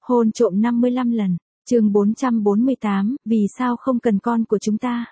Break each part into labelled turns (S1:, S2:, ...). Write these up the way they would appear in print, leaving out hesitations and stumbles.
S1: Hôn trộm 55 lần. Chương 448, vì sao không cần con của chúng ta?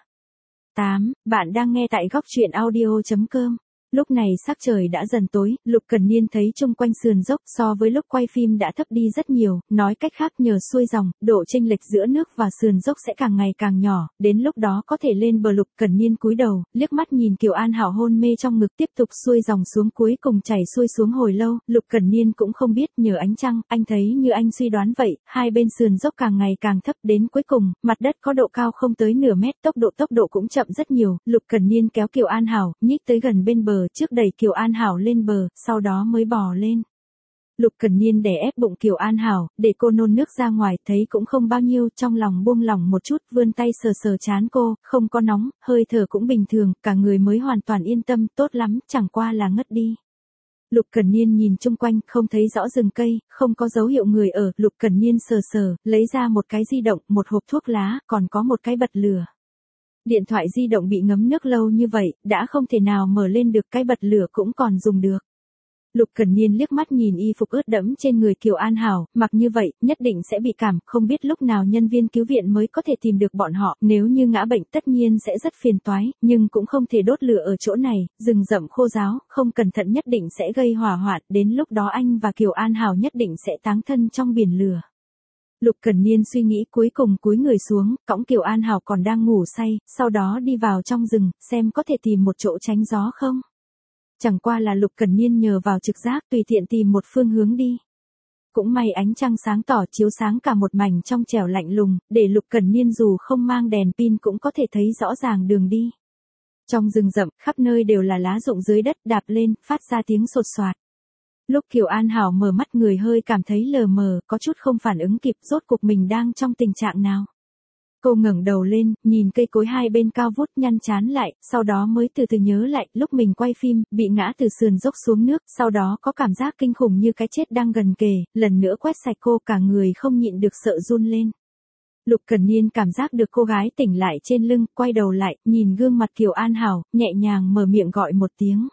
S1: 8. Bạn đang nghe tại góc truyện audio.com. Lúc này sắc trời đã dần tối, Lục Cần Niên thấy chung quanh sườn dốc so với lúc quay phim đã thấp đi rất nhiều, nói cách khác nhờ xuôi dòng, độ chênh lệch giữa nước và sườn dốc sẽ càng ngày càng nhỏ, đến lúc đó có thể lên bờ. Lục Cần Niên cúi đầu, liếc mắt nhìn Kiều An Hảo hôn mê trong ngực tiếp tục xuôi dòng xuống cuối cùng chảy xuôi xuống hồi lâu, Lục Cần Niên cũng không biết nhờ ánh trăng, anh thấy như anh suy đoán vậy, hai bên sườn dốc càng ngày càng thấp đến cuối cùng, mặt đất có độ cao không tới nửa mét, tốc độ cũng chậm rất nhiều, Lục Cần Niên kéo Kiều An Hảo, nhích tới gần bên bờ trước đẩy Kiều An Hảo lên bờ, sau đó mới bò lên. Lục Cần Niên đè ép bụng Kiều An Hảo, để cô nôn nước ra ngoài, thấy cũng không bao nhiêu, trong lòng buông lỏng một chút, vươn tay sờ sờ trán cô, không có nóng, hơi thở cũng bình thường, cả người mới hoàn toàn yên tâm, tốt lắm, chẳng qua là ngất đi. Lục Cần Niên nhìn chung quanh, không thấy rõ rừng cây, không có dấu hiệu người ở, Lục Cần Niên sờ sờ, lấy ra một cái di động, một hộp thuốc lá, còn có một cái bật lửa. Điện thoại di động bị ngấm nước lâu như vậy, đã không thể nào mở lên được, cái bật lửa cũng còn dùng được. Lục Cần Niên liếc mắt nhìn y phục ướt đẫm trên người Kiều An Hảo, mặc như vậy, nhất định sẽ bị cảm, không biết lúc nào nhân viên cứu viện mới có thể tìm được bọn họ, nếu như ngã bệnh tất nhiên sẽ rất phiền toái, nhưng cũng không thể đốt lửa ở chỗ này, rừng rậm khô ráo, không cẩn thận nhất định sẽ gây hỏa hoạn, đến lúc đó anh và Kiều An Hảo nhất định sẽ táng thân trong biển lửa. Lục Cần Niên suy nghĩ cuối cùng cúi người xuống, cõng Kiều An Hảo còn đang ngủ say, sau đó đi vào trong rừng, xem có thể tìm một chỗ tránh gió không. Chẳng qua là Lục Cần Niên nhờ vào trực giác tùy tiện tìm một phương hướng đi. Cũng may ánh trăng sáng tỏ chiếu sáng cả một mảnh trong trẻo lạnh lùng, để Lục Cần Niên dù không mang đèn pin cũng có thể thấy rõ ràng đường đi. Trong rừng rậm, khắp nơi đều là lá rụng dưới đất, đạp lên, phát ra tiếng sột soạt. Lúc Kiều An Hảo mở mắt người hơi cảm thấy lờ mờ, có chút không phản ứng kịp, rốt cuộc mình đang trong tình trạng nào. Cô ngẩng đầu lên, nhìn cây cối hai bên cao vút, nhăn trán lại, sau đó mới từ từ nhớ lại, lúc mình quay phim, bị ngã từ sườn dốc xuống nước, sau đó có cảm giác kinh khủng như cái chết đang gần kề, lần nữa quét sạch cô, cả người không nhịn được sợ run lên. Lục Cần Niên cảm giác được cô gái tỉnh lại trên lưng, quay đầu lại, nhìn gương mặt Kiều An Hảo, nhẹ nhàng mở miệng gọi một tiếng.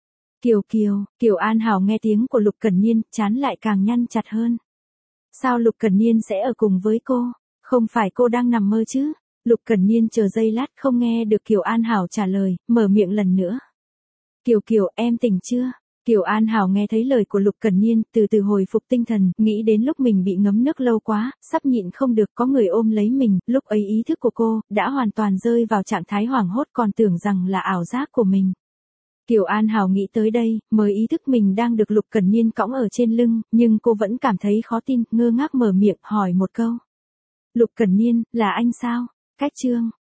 S1: Kiều An Hảo nghe tiếng của Lục Cần Niên, trán lại càng nhăn chặt hơn. Sao Lục Cần Niên sẽ ở cùng với cô? Không phải cô đang nằm mơ chứ? Lục Cần Niên chờ giây lát không nghe được Kiều An Hảo trả lời, mở miệng lần nữa. Kiều, em tỉnh chưa? Kiều An Hảo nghe thấy lời của Lục Cần Niên, từ từ hồi phục tinh thần, nghĩ đến lúc mình bị ngấm nước lâu quá, sắp nhịn không được, có người ôm lấy mình, lúc ấy ý thức của cô đã hoàn toàn rơi vào trạng thái hoảng hốt, còn tưởng rằng là ảo giác của mình. Kiều An Hảo nghĩ tới đây, mới ý thức mình đang được Lục Cần Niên cõng ở trên lưng, nhưng cô vẫn cảm thấy khó tin, ngơ ngác mở miệng hỏi một câu. Lục Cần Niên, là anh sao? Cách chương